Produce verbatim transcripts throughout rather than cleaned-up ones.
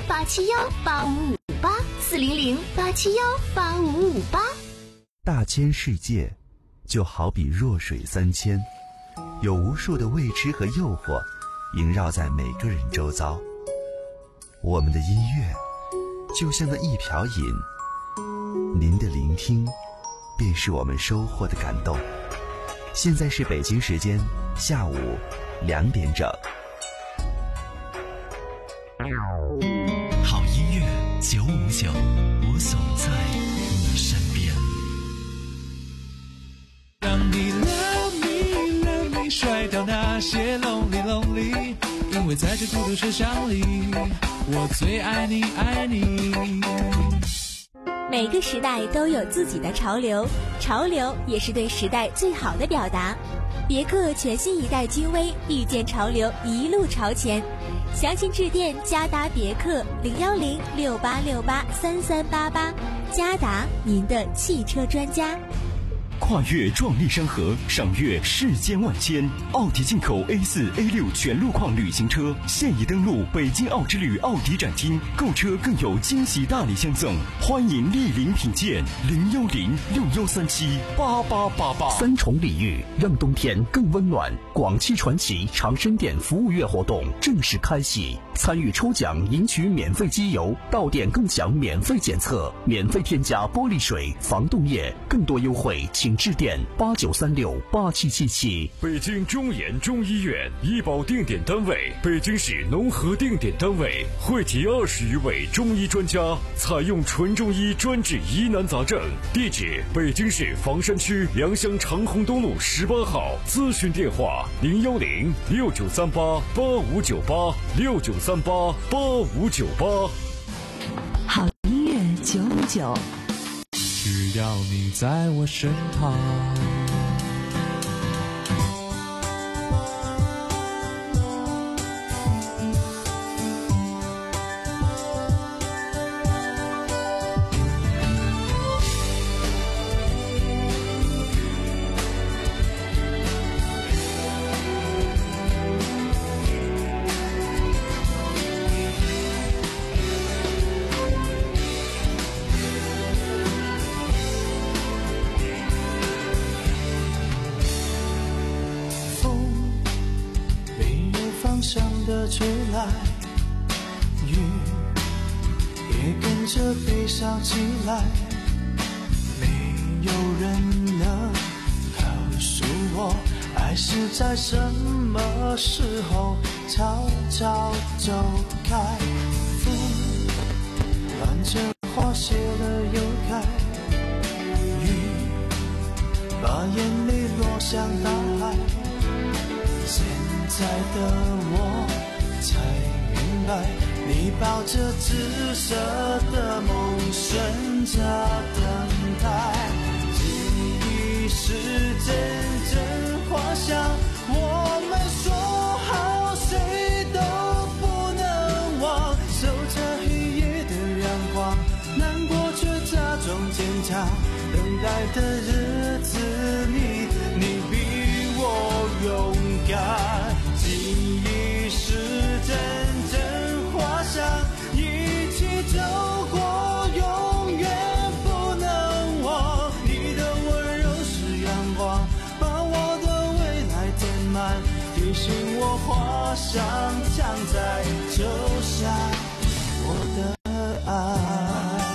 八七幺八五五八，四零零八七幺八五五八。 大千世界就好比弱水三千，有无数的未知和诱惑萦绕在每个人周遭。我们的音乐就像那一瓢饮，您的聆听便是我们收获的感动。现在是北京时间下午两点整。 好音乐九五九，我总在你身边。 让你 love me love me 甩掉那些 lonely lonely， 因为在这孤独车厢里，我最爱你爱你。 每个时代都有自己的潮流，潮流也是对时代最好的表达。别克全新一代君威，遇见潮流，一路朝前。详情致电嘉达别克零幺零六八六八三三八八，嘉达您的汽车专家。 跨越壮丽山河，赏阅世间万千。奥迪进口 A 四 A 六 全路况旅行车现已登陆北京奥之旅奥迪展厅，购车更有惊喜大礼相赠，欢迎莅临品鉴。零幺零六幺三七八八八八。 三重礼遇，让冬天更温暖。广汽传祺长生店服务月活动正式开启，参与抽奖赢取免费机油，到店更享免费检测，免费添加玻璃水、防冻液，更多优惠请致电八九三六八七七七。 北京中研中医院医保定点单位，北京市农合定点单位，汇集二十余位中医专家，采用纯中医专治疑难杂症。地址：北京市房山区良乡长虹东路十八号。咨询电话：零幺零六九三八八五九八六九三八八五九八。 好音乐九五九。 只要你在我身旁。 的吹来，雨也跟着悲伤起来，没有人能告诉我，爱是在什么时候悄悄走开。风伴着花谢了又开，雨把眼泪落向大海，现在的我才明白，你抱着紫色的梦，顺着等待。记忆是阵阵花香，我们说好谁都不能忘。守着黑夜的阳光，难过却假装坚强。等待的日子里，你比我勇敢。记忆是阵阵花香，一起走过，永远不能忘。你的温柔是阳光，把我的未来填满，提醒我花香藏在秋夏，我的爱。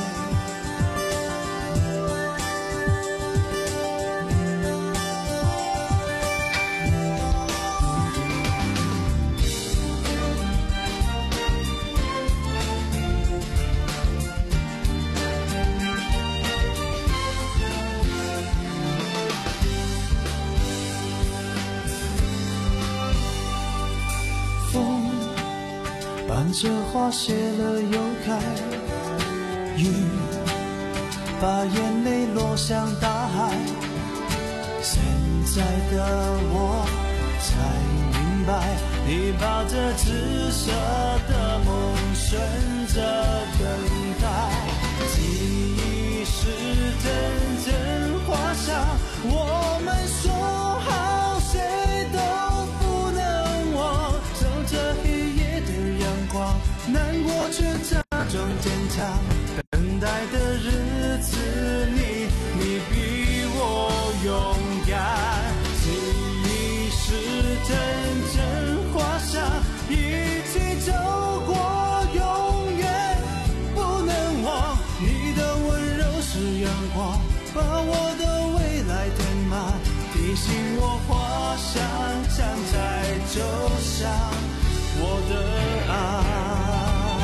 伴着花谢了又开，雨把眼泪落向大海。现在的我才明白，你抱着紫色的梦，顺着等待。记忆是阵阵花香，我们说好谁都不能忘。守着黑夜的阳光，难过却假装坚强，等待的日子里，你比我勇敢。记忆是阵阵花香，一起走过，永远不能忘。你的温柔是阳光，把我的未来填满，提醒我花香常在走向我的爱。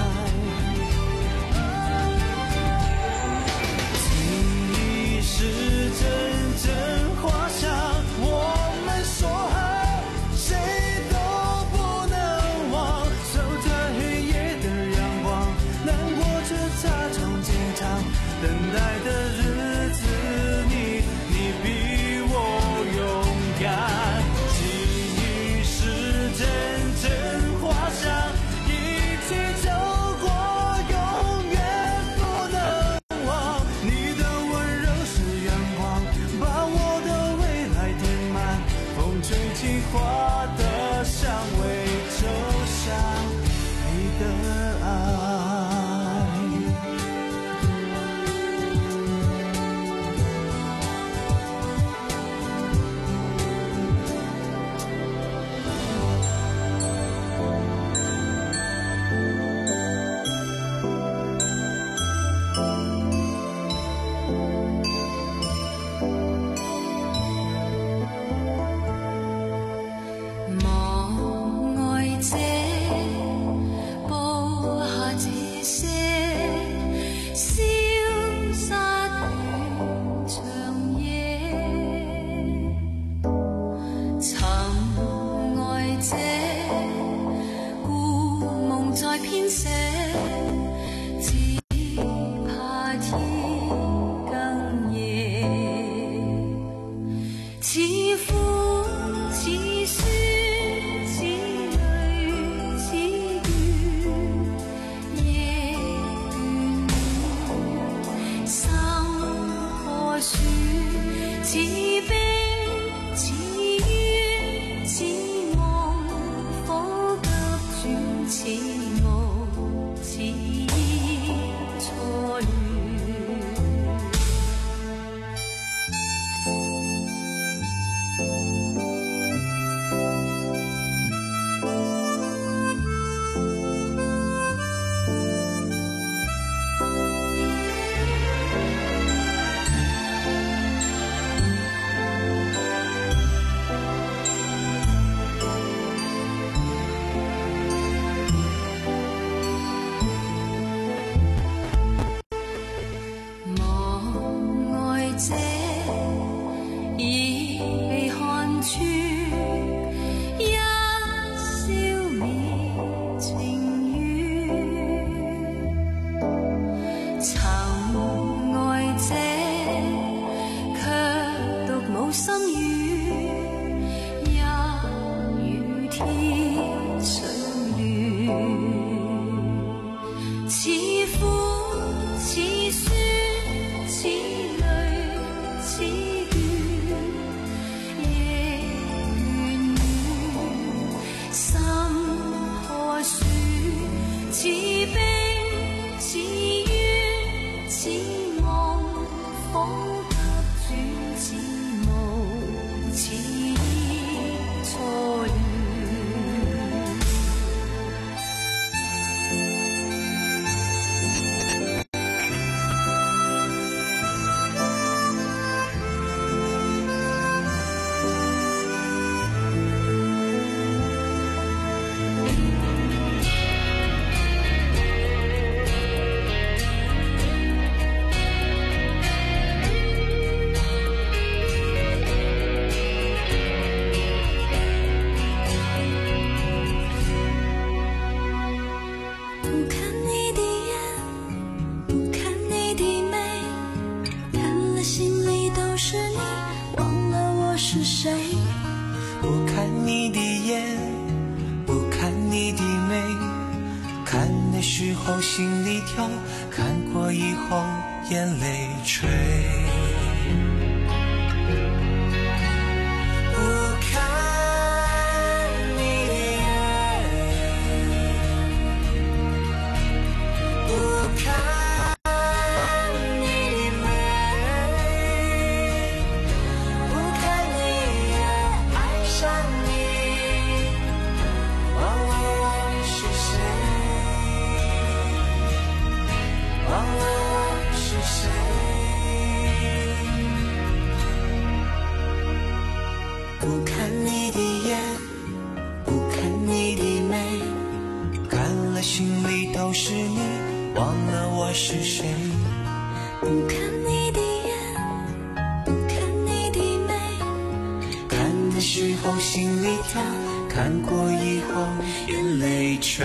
是阵阵花香，我们说好，谁都不能忘。守着黑夜的阳光，难过却假装坚强。等待的日子里，你比我勇敢。记忆是阵阵花香，一起走过，永远不能忘。你的温柔是阳光，把我的未来填满，风吹起花的香味，走向你的爱。 望愛者，播下這些消失斷長夜，尋愛者，故夢在編寫，只怕天更夜，似呼似書似淚似月，夜倦了，心破樹，似冰似煙似夢，火急轉似霧似錯亂。望愛者，已被看穿，一消滅情緣。尋愛者，卻獨冇心語，一與天水亂，似呼似書似淚似月，夜倦了，心破樹，似冰似煙似夢，火急轉似霧似錯亂。不看你的眼，不看你的眉，看了心里都是你，忘了我是谁。 不看你的眼，不看你的眉，看的时候心里跳，看过以后眼泪垂。不看你的眼，不都是你，忘了我是谁。 不看你的眼，不看你的美， 看的时候心里跳，看过以后眼泪垂。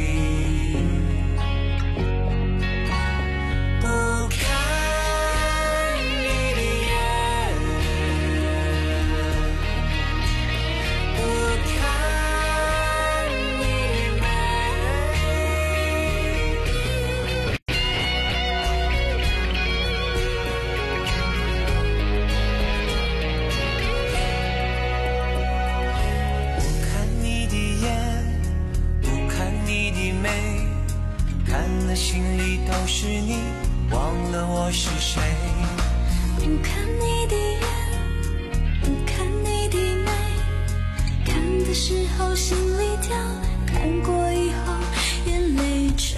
心里都是你，忘了我是谁。 不看你的眼，不看你的美，看的时候心里跳，看过以后眼泪垂。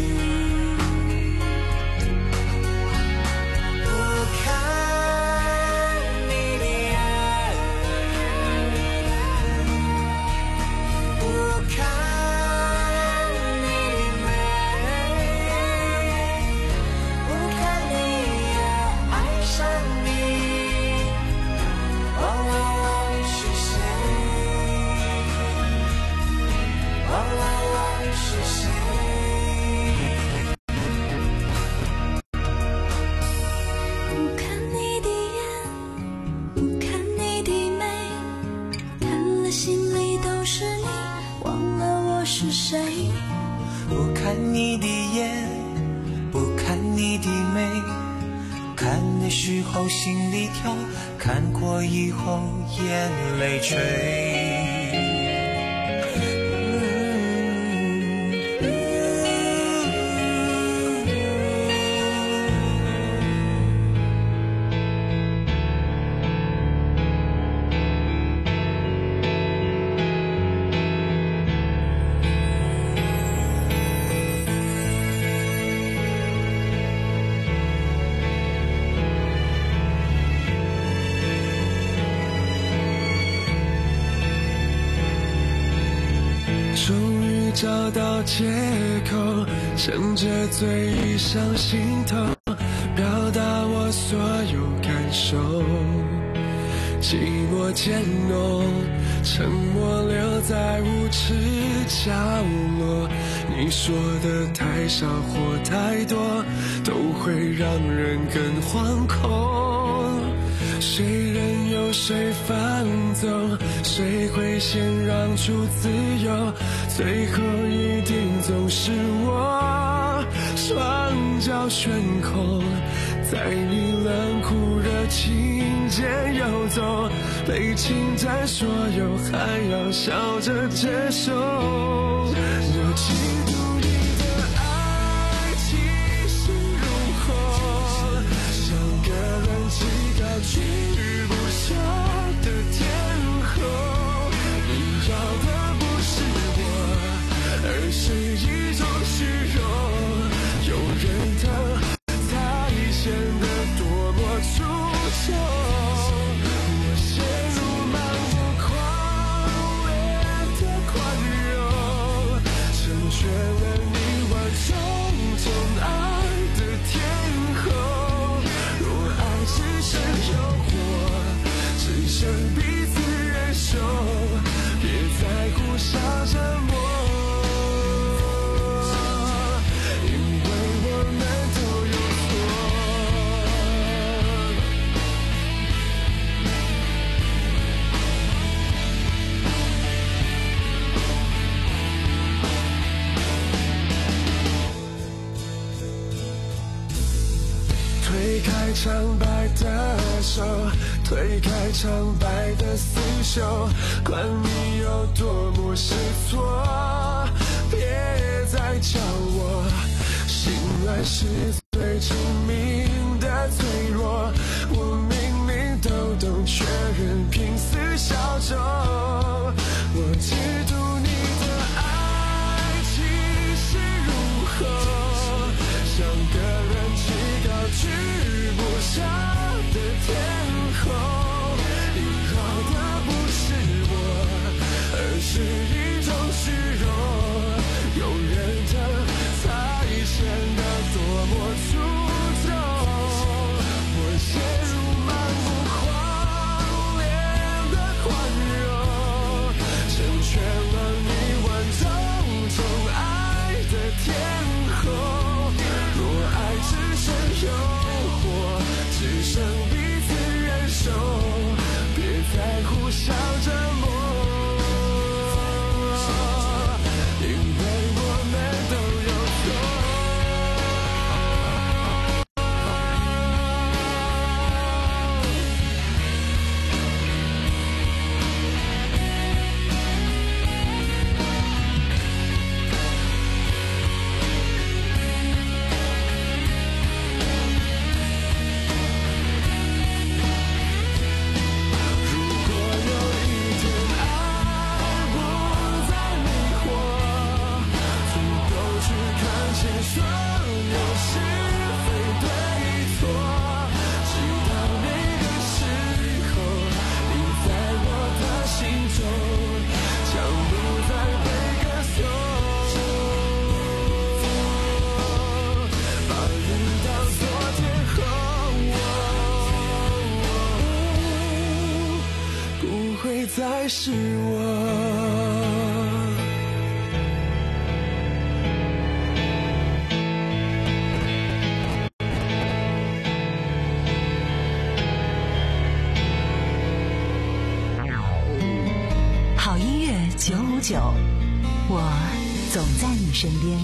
不看你的眼，不看不看你的眼，不看你的美，看的时候心里跳，看过以后眼泪垂。 找到借口，趁着醉意上心头，表达我所有感受。寂寞渐浓，沉默留在无耻角落。你说的太少或太多，都会让人更惶恐。谁任由谁放纵，谁会先让出自由，最后一定总是我。双脚悬空，在你冷酷热情间游走，被侵占所有，还要笑着接受。我嫉妒你的爱气势如虹，像个人气高居不下的天后。你要的不是我，而是一种虚荣。有人疼才显得多么出众。我陷入漫无狂烈的宽容，成全了你万种宠爱的天后。若爱只剩诱惑，只剩彼此忍受，别再互相折磨。推开苍白的手，推开苍白的厮守，管你有多么失措，别再叫我心软是最致命的脆弱。我明明都懂，却仍拼死效忠。我嫉妒你的爱气势如虹，像个人气高居不下的天后。你要的不是我，而是一种虚荣。有人疼才还是我。 好音乐九五九，我总在你身边。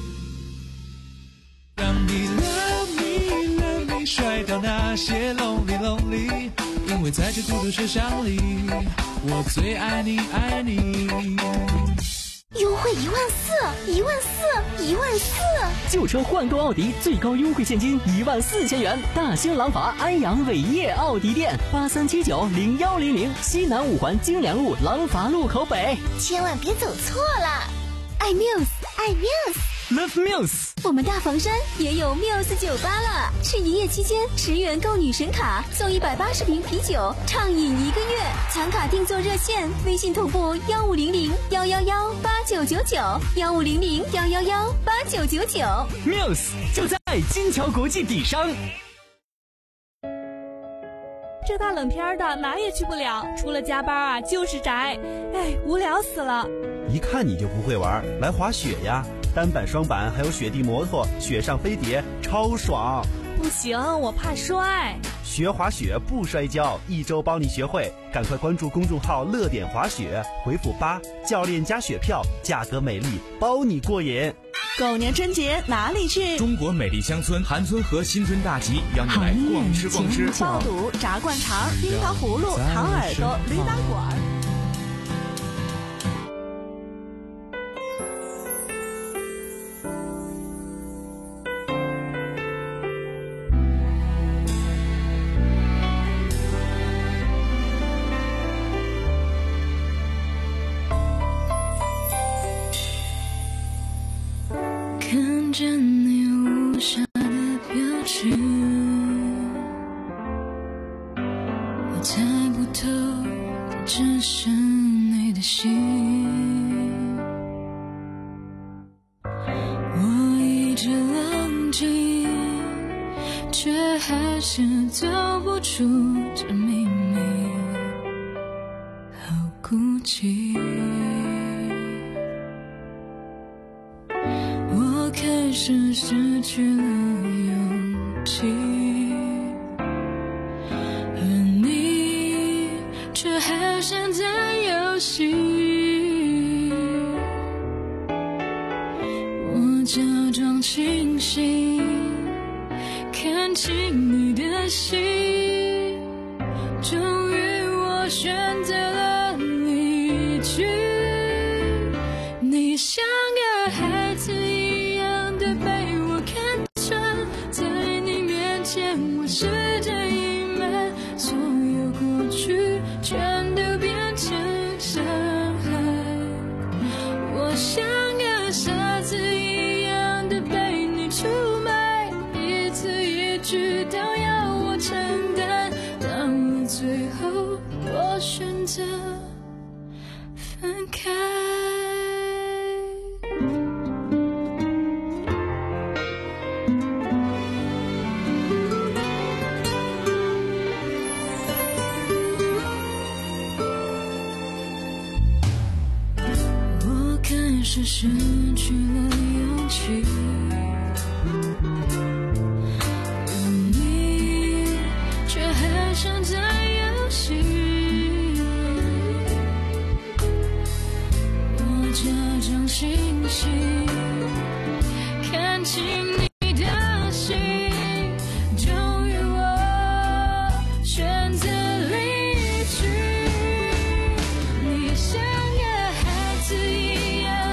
让你 love me love me 甩掉那些 lonely lonely， 因为在这孤独车厢里，我最爱你爱你。 优惠一万四，一万四，一万四！ 旧车换购奥迪最高优惠现金一万四千元。大兴廊坊安阳伟业奥迪店八三七九零幺零零，西南五环京良路廊坊路口北。 千万别走错了，爱 Muse， 爱 Muse，Love Muse。 我们大房山也有 Muse 酒吧了，是营业期间十元购女神卡送一百八十瓶啤酒，畅饮一个月。抢卡定做热线，微信同步幺五零零幺幺幺八九九九，幺五零零幺幺幺八九九九。 Muse 就在金桥国际底商。 这大冷天的哪也去不了，除了加班啊就是宅，哎，无聊死了。 一看你就不会玩，来滑雪呀！单板、双板，还有雪地摩托、雪上飞碟，超爽！ 不行，我怕摔。 学滑雪不摔跤，一周帮你学会。赶快关注公众号“乐点滑雪”，回复八，教练加雪票，价格美丽，包你过瘾。 狗年春节哪里去？ 中国美丽乡村韩村和新村大集邀你来逛吃逛吃。 爆肚、炸灌肠、冰糖葫芦、糖耳朵、驴打滚。 看着你无暇的表情，我猜不透的只是你的心。我一直冷静，却还是走不出这秘密，好孤寂。开始失去了勇气，而你却还像在游戏。我假装清醒，看清你的心，终于我选择了离去。你像个孩子一样的被我看穿，在你面前我试着隐瞒，所有过去全都变成伤害。我像个傻子一样的被你出卖，一字一句都要我承担，到了最后我选择分开。是失去了勇气，而你却还像在游戏。我假装清醒，看清你的心，终于我选择离去。你像个孩子一样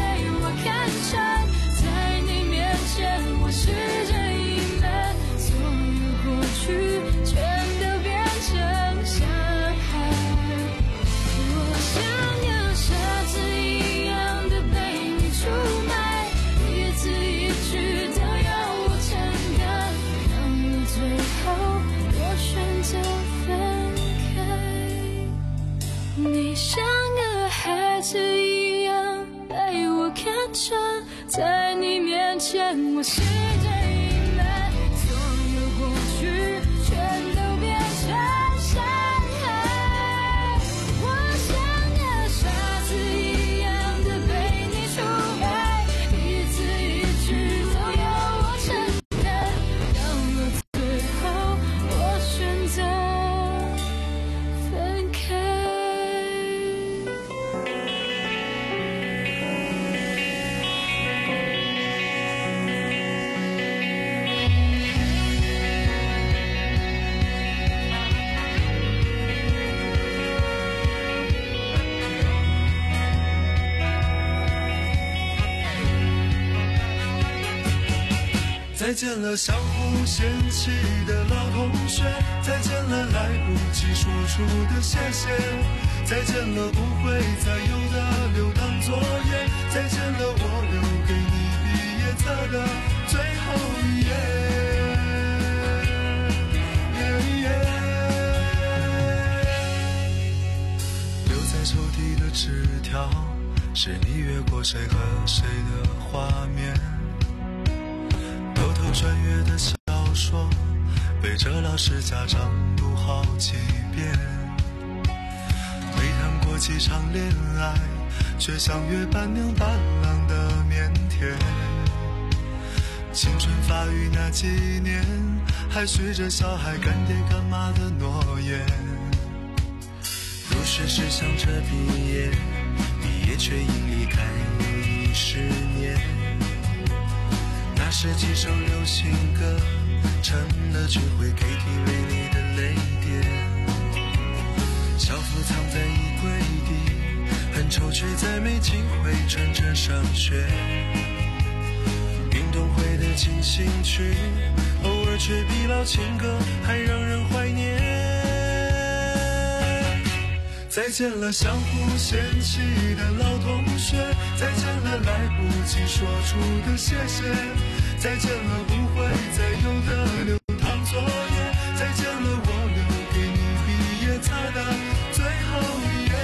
在你面前我试着隐瞒，所有过去全都变成伤害。我像个傻子一样的被你出卖，一字一句都要我承担，到了最后我选择分开。你像个孩子一样被我看穿，在你面前我试着隐瞒，所有过去全都变成伤害。我想再见了相互嫌弃的老同学，再见了来不及说出的谢谢，再见了不会再有的留堂作业，再见了我留给你毕业册的最后一页。留在抽屉的纸条，是你越过谁和谁的画面，偷偷穿越的小说，背着老师家长读好几遍。没谈过几场恋爱，却像约伴娘伴郎的腼腆。青春发育那几年，还许着小孩干爹干妈的诺言。入学时想着毕业，毕业却因离开你十年。那时几首流行歌成了聚会 K T V 里的泪点，校服藏在衣柜底，很丑却再没机会穿着上学。运动会的进行曲，偶尔却比老情歌还让人怀念。再见了相互嫌弃的老同学，再见了来不及说出的谢谢，再见了不会再有的留堂作业，再见了我留给你毕业册的最后一页。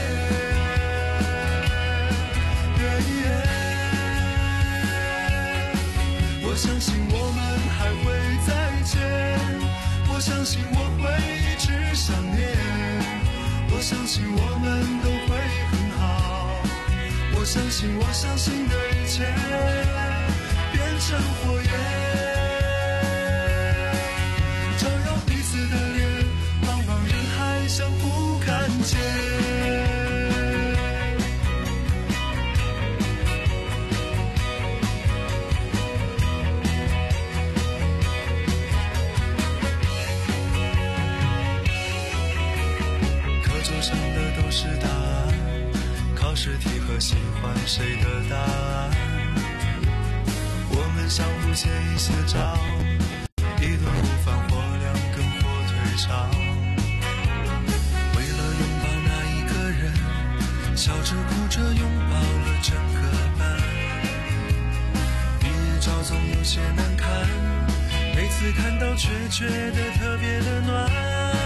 我相信我们还会再见，我相信我会一直想念，我相信我们都会很好，我相信我相信的一切变成火焰，照耀彼此的脸，茫茫人海相互看见。上的都是答案，考试题和喜欢谁的答案，我们相互借一些招，一顿午饭或两根火腿肠，为了拥抱那一个人，笑着哭着拥抱了整个班。毕业照总有些难看，每次看到却觉得特别的暖。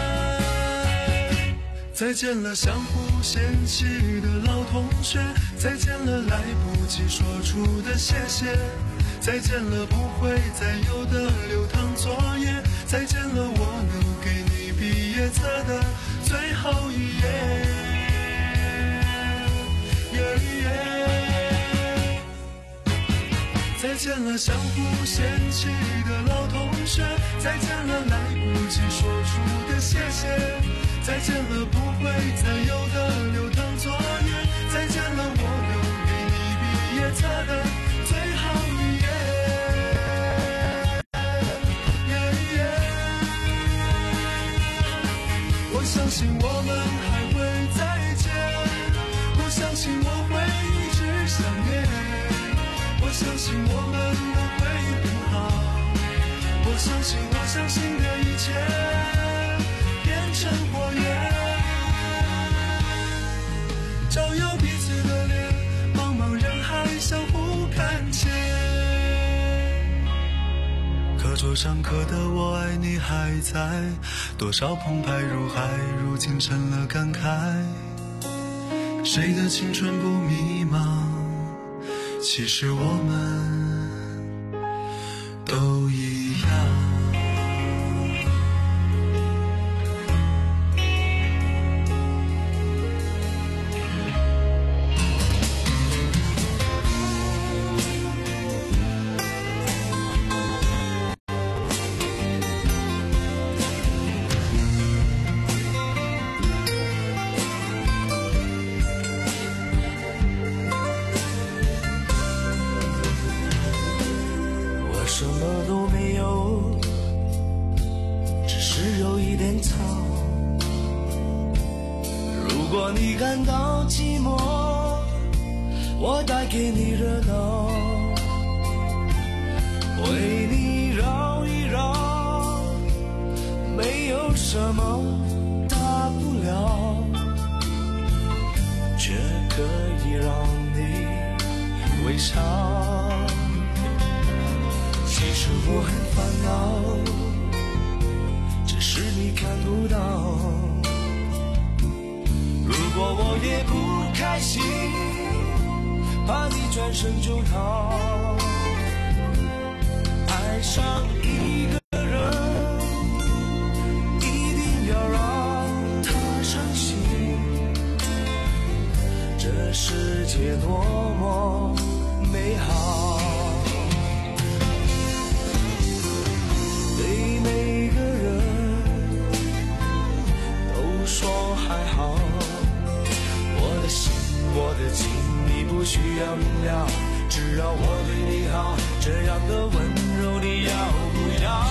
再见了相互嫌弃的老同学，再见了来不及说出的谢谢，再见了不会再有的留堂作业，再见了我留给你毕业册的最后一页。再见了相互嫌弃的老同学，再见了来不及说出的谢谢，再见了不会再有的留堂作业，再见了我留给你毕业册的最后一页。我相信我们还会再见，我相信我会一直想念，我相信我们都会很好，我相信我相信的一切变成火焰，照耀彼此的脸，茫茫人海相互看见。课桌上刻的我爱你还在，多少澎湃如海，如今成了感慨。谁的青春不迷茫？其实我们都一样。什么都没有，只是有一点草。如果你感到寂寞，我带给你热闹，为你什么大不了，却可以让你微笑。其实我很烦恼，只是你看不到。如果我也不开心，怕你转身就逃。爱上一个人，一定要让他伤心。这世界多么美好，对每个人都说还好。我的心，我的情，你不需要明了，只要我对你好，这样的温柔你要不要？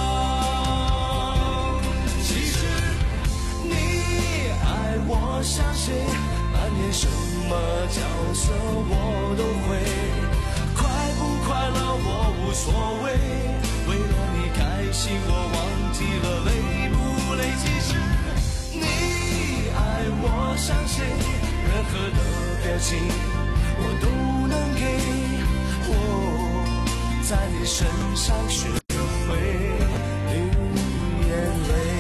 其实你爱我像谁，扮演什么角色我都会，快不快乐我无所谓，为了你开心我忘记了累不累。其实你爱我像谁，任何的表情我都能给，我在你身上学会流眼泪。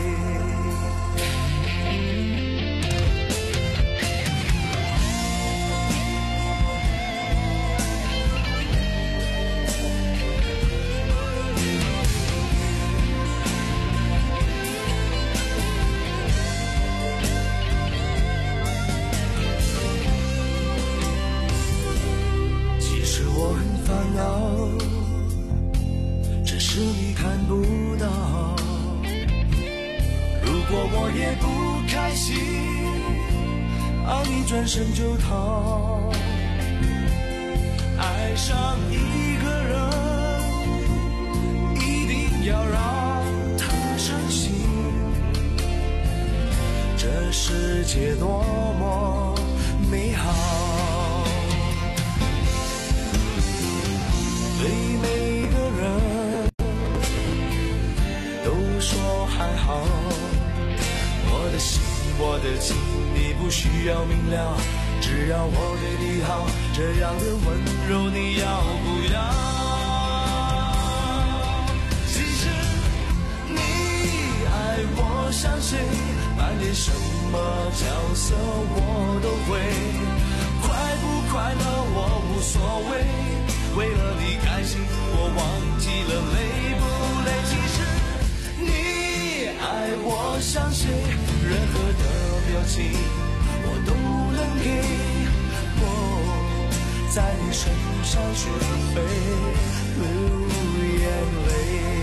只是你看不到，如果我也不开心，爱你转身就逃。爱上一个人，一定要让他伤心。这世界多么美好，对每个人都说还好。我的心，我的情，你不需要明了，只要我对你好，这样的温柔你要不要？其实你爱我像谁，扮演什么角色我都会，快不快乐我无所谓，为了你开心我忘记了累不累。其实你爱我像谁，任何的表情我都能给，我在你身上学会流眼泪。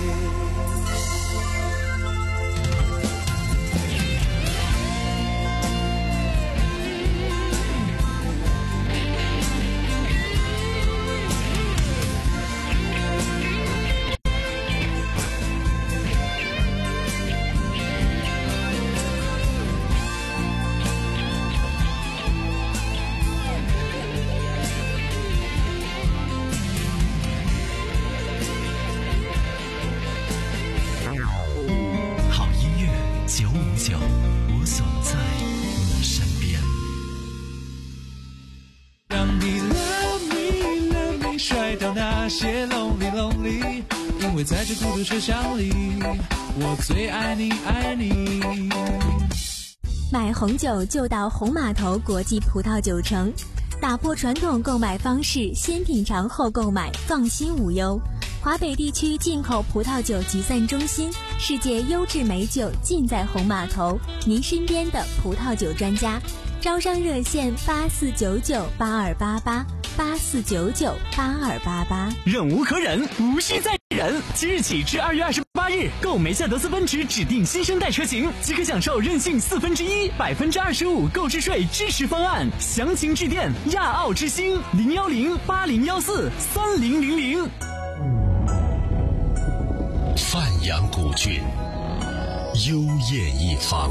我总在你身边。 让你 love me love me 甩掉那些 lonely lonely， 因为在这孤独车厢里，我最爱你爱你。 买红酒就到红码头国际葡萄酒城，打破传统购买方式，先品尝后购买，放心无忧。华北地区进口葡萄酒集散中心，世界优质美酒尽在红码头，您身边的葡萄酒专家。招商热线八四九九八二八八八四九九八二八八。 忍无可忍，无需再忍。即日起至二月二十八日，购梅赛德斯奔驰指定新生代车型，即可享受任性四分之一、百分之二十五购置税支持方案。详情致电亚奥之星零幺零八零幺四三零零零。 范阳古郡，幽艳一方，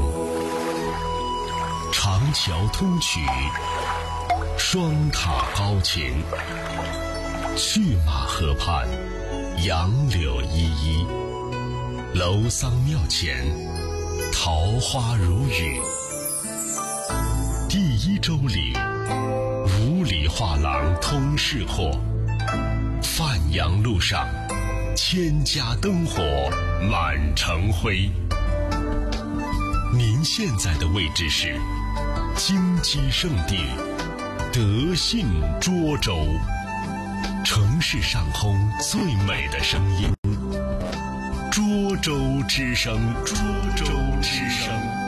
长桥通衢，双塔高擎，去马河畔，杨柳依依， 楼桑庙前，桃花如雨。第一周里，五里画廊通市货。范阳路上，千家灯火满城辉。您现在的位置是金鸡圣地德信涿州，城市上空最美的声音，涿州之声，涿州之声。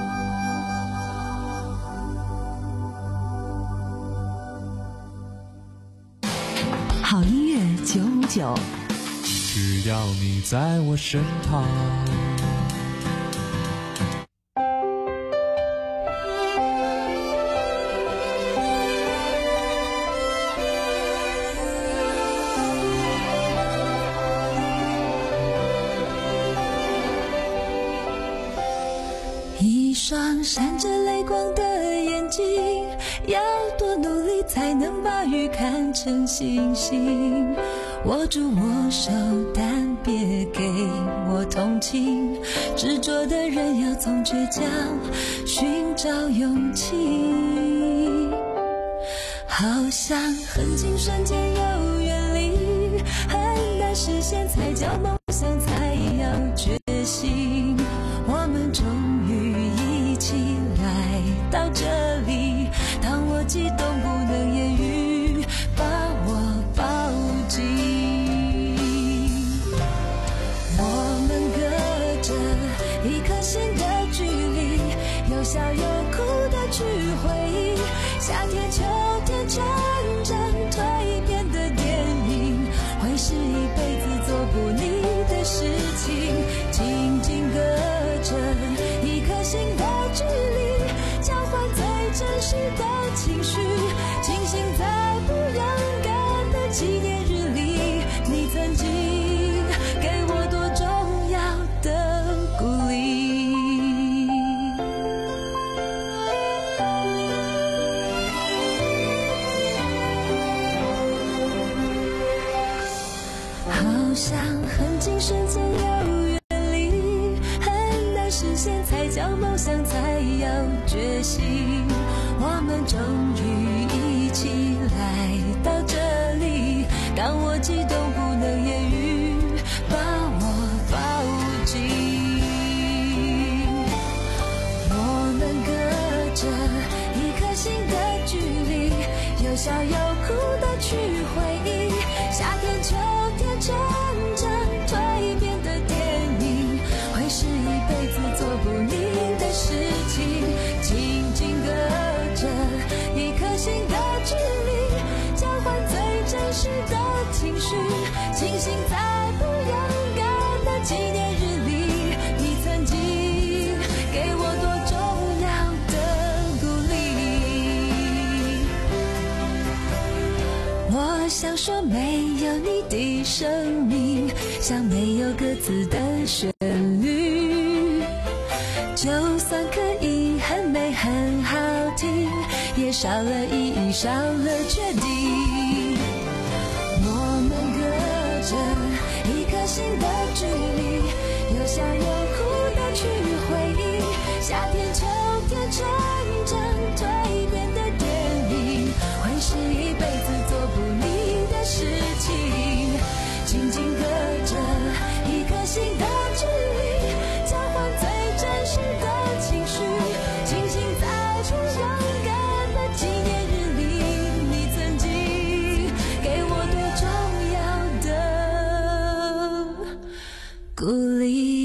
好音乐九五九， 只要你在我身旁。 一双闪着泪光的眼睛，要多努力才能把雨看成星星。握住我手，但别给我同情。执着的人要从倔强寻找勇气。好像很近瞬间又远离，很难实现才叫梦想，才要决心。我们终于一起来到这里，当我激动不能言语，把我抱紧。我们隔着一颗心的距离，有笑有哭的去回忆，夏天秋天成长蜕变的电影，会是一辈子做不腻的事情。紧紧隔着一颗心的距离，交换最真实的情绪，庆幸在不勇敢的纪念日里，你曾经给我多重要的鼓励。好像很近瞬间又远离，很难实现才叫梦想，才要决心。我们终于一起来到这里，当我激动不能言语，把我抱紧。我们隔着一颗心的距离，有笑有哭的去回忆，夏天秋天成长蜕变的电影，会是一辈子做不腻的事情。紧紧隔着一颗心的距离，交换最真实的情绪，庆幸在不勇敢的纪念日里，你曾经给我多重要的鼓励。我想说没有你的生命，像没有歌词的旋律，就算可以很美很好听，也少了意义，少了确定。我们隔着一颗心的距离，有笑有哭的去回忆，夏天秋天成长蜕变的电影，会是一辈子做不腻的事情。紧紧隔着一颗心的距离，交换最真实的情绪，庆幸在不勇敢的纪念日里，你曾经给我多重要的鼓励。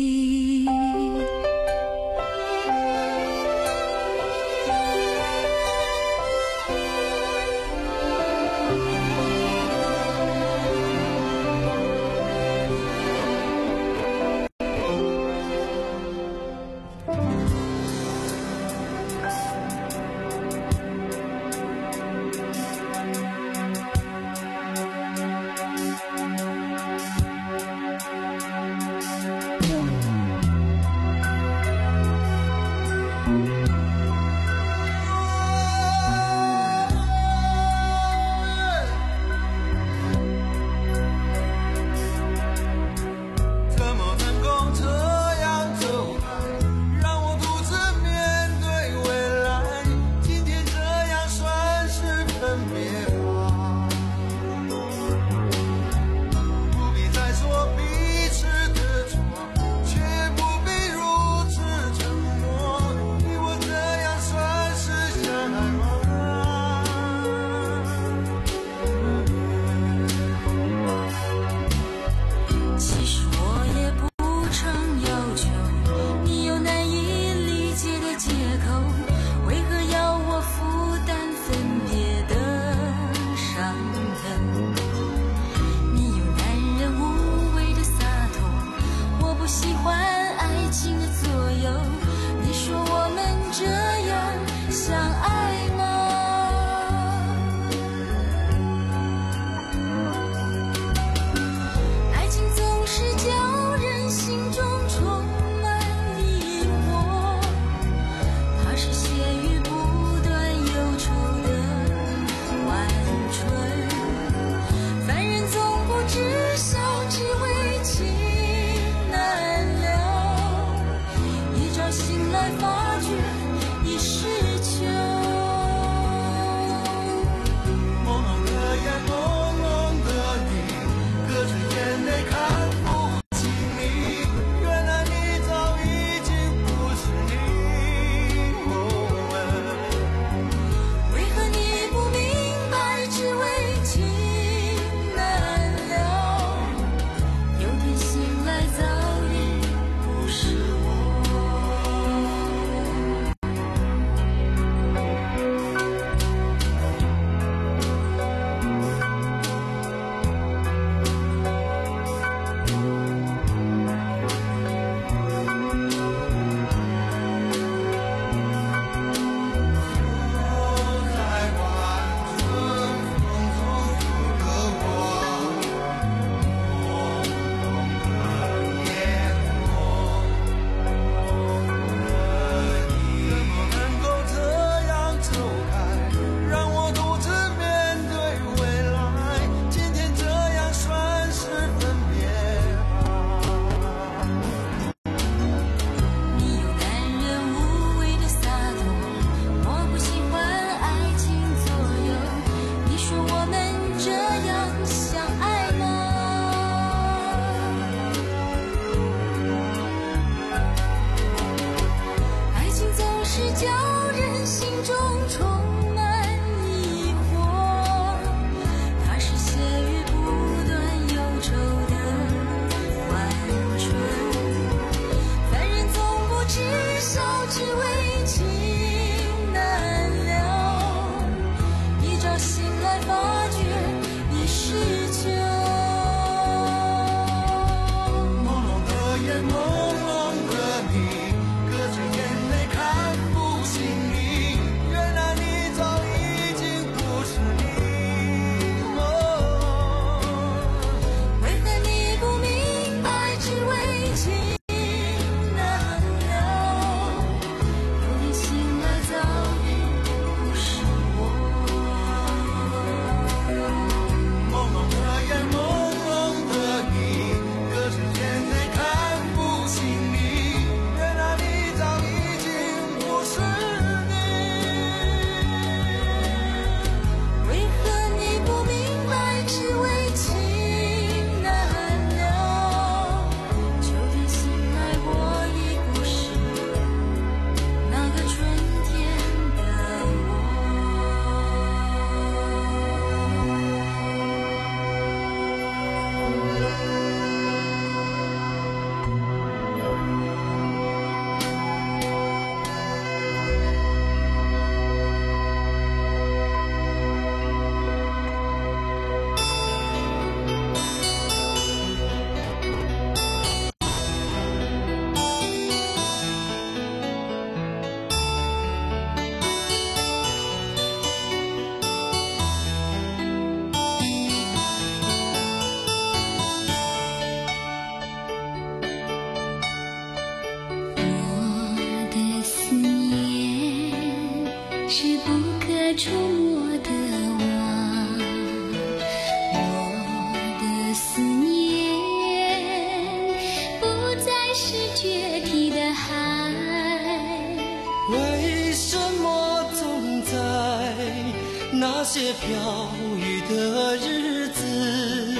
些飘雨的日子，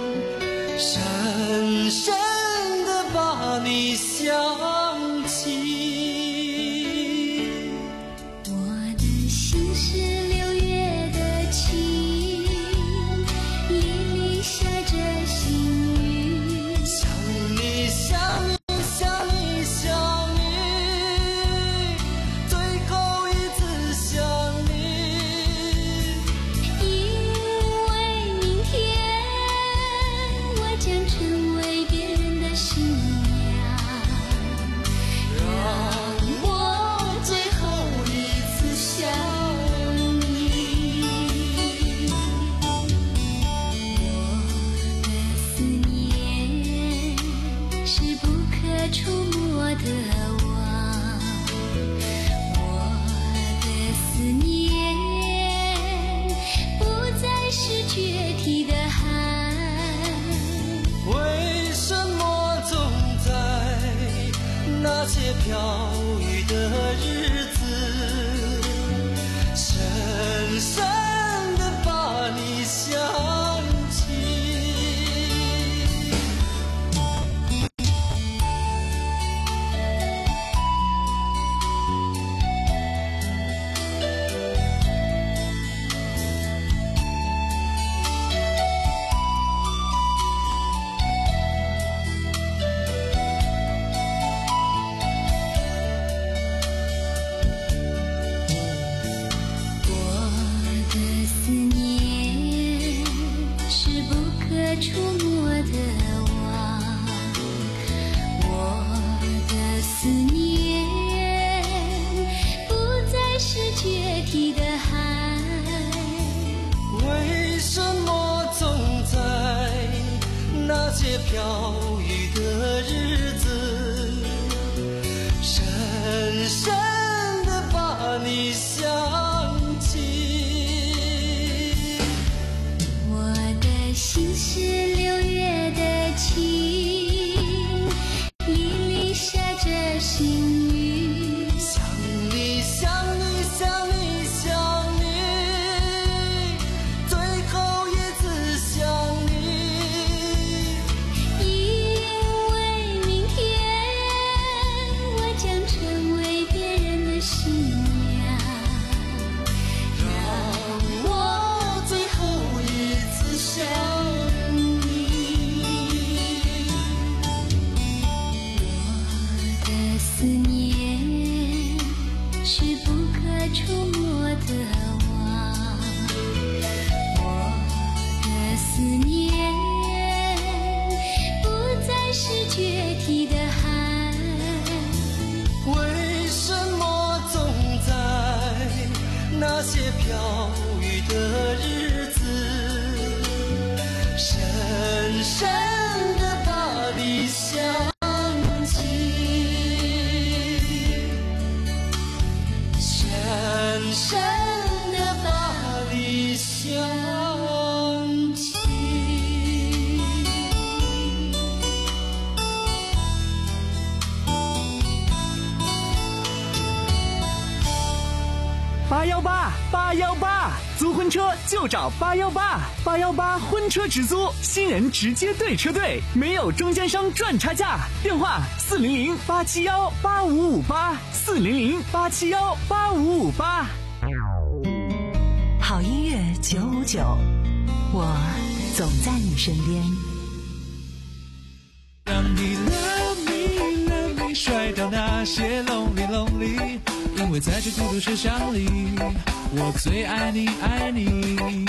深深地把你想起。 我的心是六月的晴，夜里下着细雨， 想你想你想你想你，最后一次想你。 因为明天我将成为别人的新娘， 让我最后一次想你。 我的思念是不可触摸的网，我的思念不再是决堤的海。 为什么总在那些飘雨的日子，深深地把你想起？ 我的思念是不可触摸的网，我的思念不再是决堤的海。 为什么总在那些飘雨的日子，深深地把你想起？ 我的心是六月的晴，夜里下着细雨， 想你想你想你想你，最后一次想你。 因为明天我将成为别人的新娘， 让我最后一次想你。 我的思念是不可触摸的网，我的思念不再是决堤的海。 为什么总在那些飘雨的日子，深深地把你想起？深深地把你想起。 八幺八八幺八，租婚车就找八幺八，八幺八婚车直租，新人直接对车队，没有中间商赚差价。电话四零零八七幺八五五八，四零零八七幺八五五八。 好音乐九五九，我总在你身边。 让你 love me love me 甩掉那些 lonely lonely， 因为在这孤独车厢里，我最爱你爱你。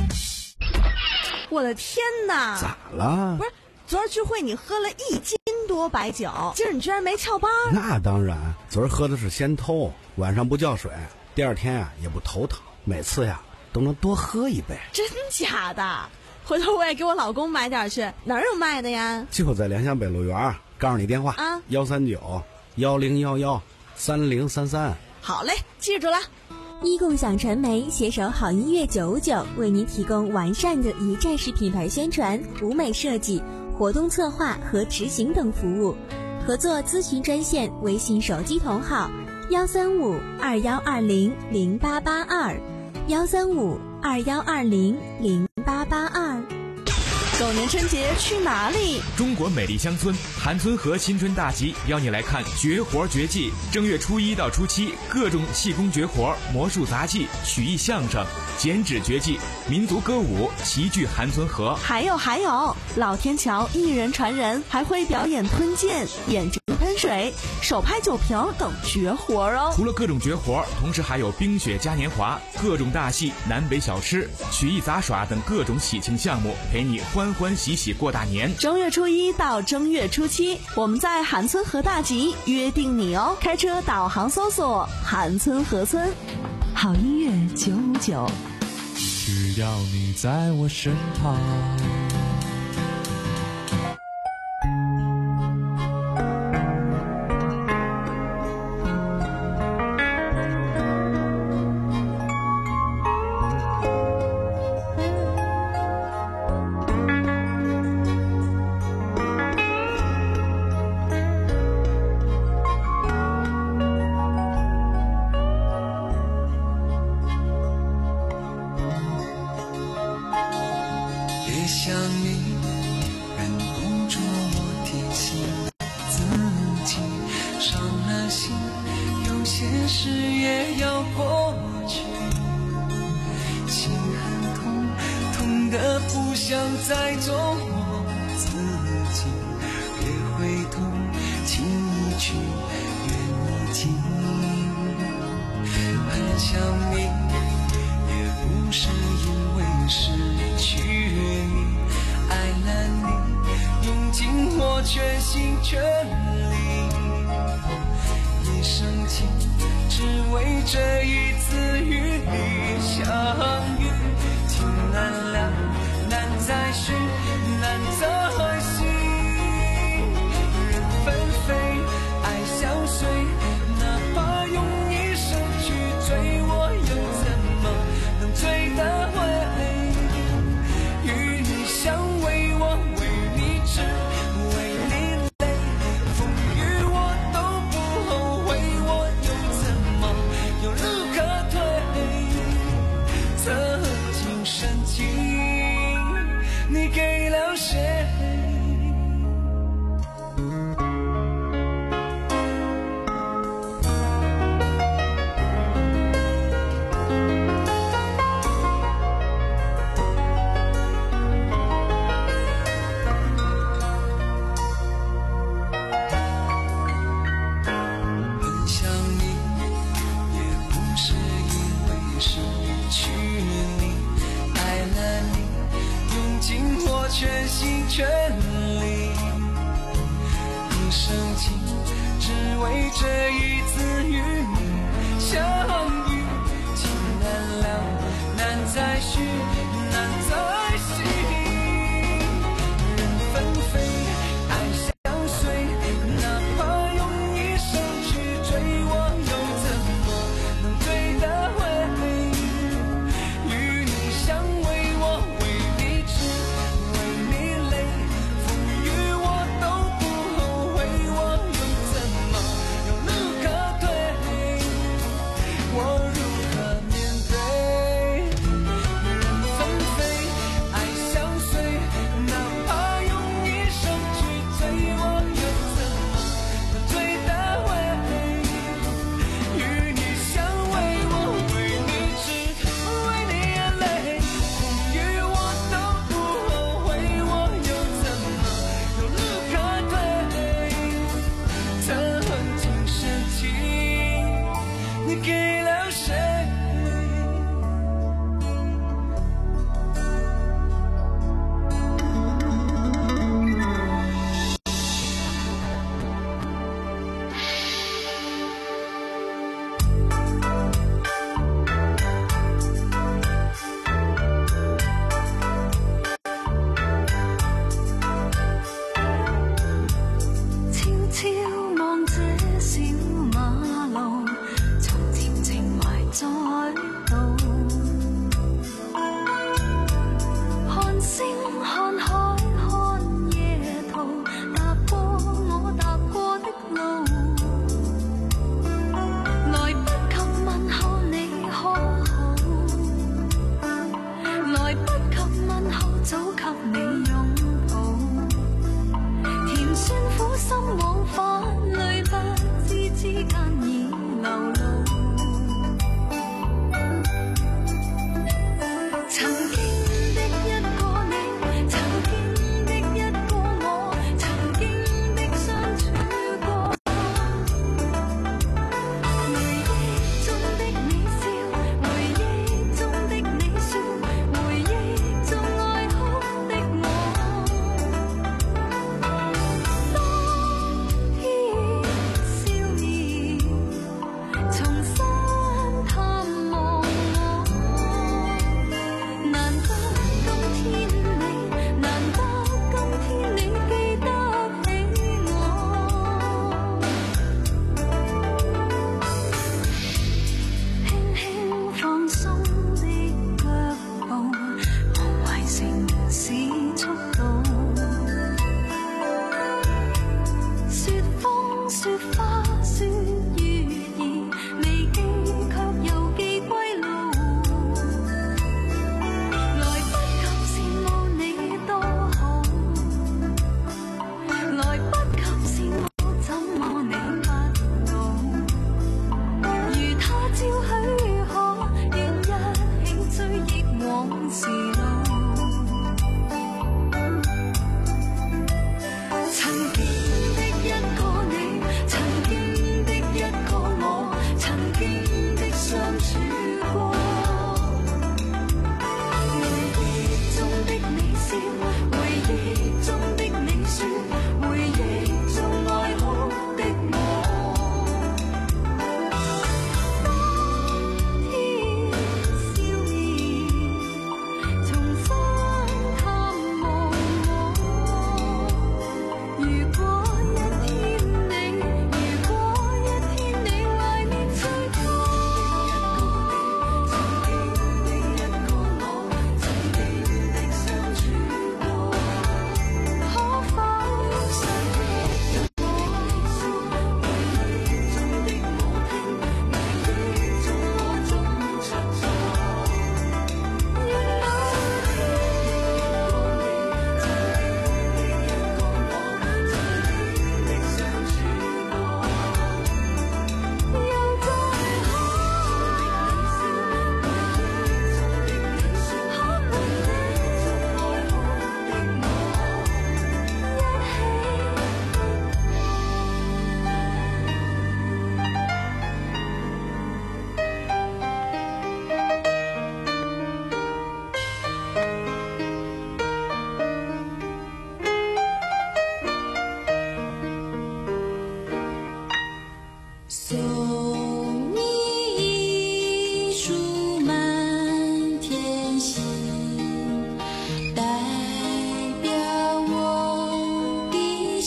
我的天哪！ 咋了？ 不是，昨儿聚会你喝了一斤多白酒，今儿你居然没翘班？ 那当然，昨儿喝的是仙偷，晚上不叫水，第二天呀、啊、也不头疼，每次呀都能多喝一杯。 真假的？回头我也给我老公买点去，哪儿有卖的呀？ 就在联想北路园，告诉你电话啊，幺三九幺零幺幺三零三三。 好嘞，记住了。 一共享传媒携手好音乐九五九，为您提供完善的一站式品牌宣传、舞美设计、活动策划和执行等服务。合作咨询专线：微信手机同号幺三五二幺二零零八八二，幺三五二幺二零零八八二。 狗年春节去哪里？ 中国美丽乡村韩村河新春大集邀你来看绝活绝技。正月初一到初七，各种气功绝活、魔术杂技、曲艺相声、剪纸绝技、民族歌舞齐聚韩村河。 还有还有，老天桥一人传人，还会表演吞剑、眼睛喷水、手拍酒瓶等绝活哦。 除了各种绝活，同时还有冰雪嘉年华、各种大戏、南北小吃、曲艺杂耍等各种喜庆项目，陪你欢欢喜喜过大年。 正月初一到正月初七，我们在韩村河大集约定你哦。开车导航搜索韩村河村。 好音乐九五九， 只要你在我身旁。 我如何面对？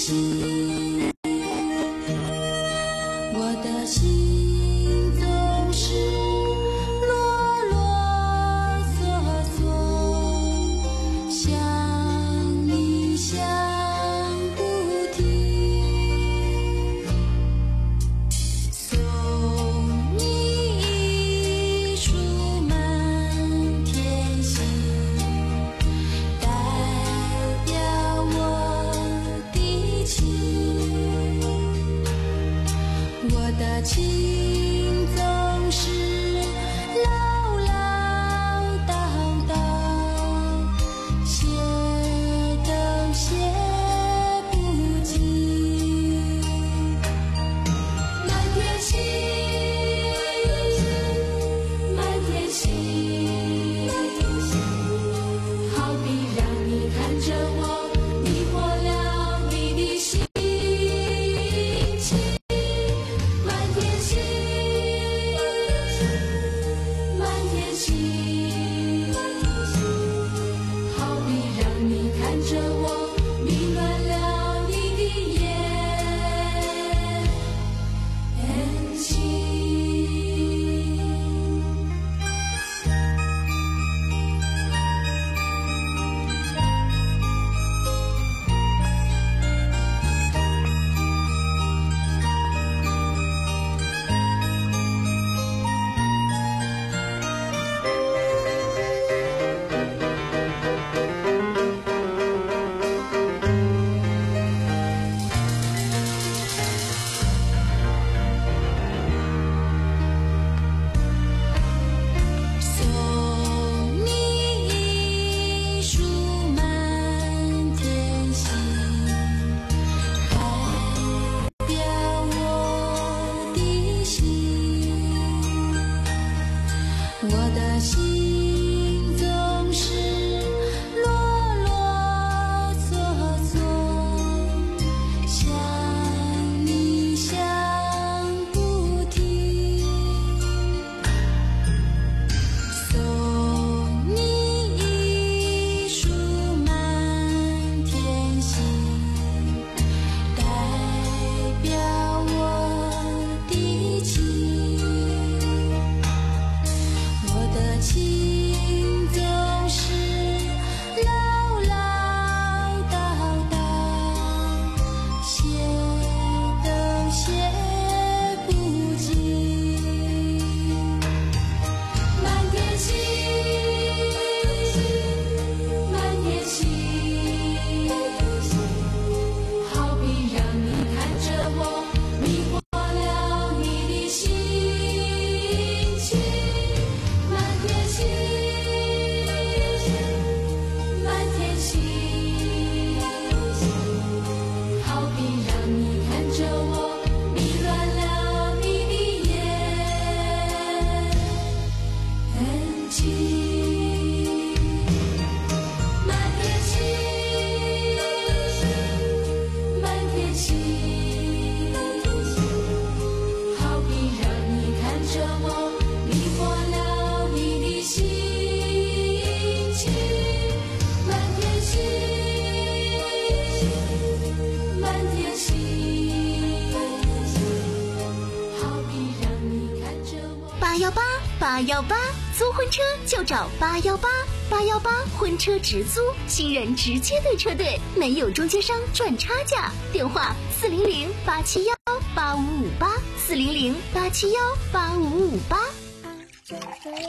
心，我的心总是啰啰嗦嗦，想你想不停，送你一束满天星，代表我的情，我的情总是唠唠叨叨，写都写不尽。满天星，满天星，好比让你看着我，迷惑了你的心情。满天星，满天星，好比让你看着我，迷乱了你的眼睛。送你一束满天星，代表我的心，我的心总是啰啰嗦嗦，想你想不停，送你一束满天星，代表我的情，我的情总是唠唠叨叨，写都写不尽。满天星，满天星，好比让你看着我，迷惑了你的心情。满天星，满天星，好比让你看着我，迷乱了你的眼睛。满天星，满天星，好比让你看着我，迷惑了你的心情。满天星，满天星，好比让你看着我。 八幺八八幺八，租婚车就找八幺八八幺八婚车直租，新人直接对车队，没有中间商赚差价。电话四零零八七幺八五五八，四零零八七幺八五五八。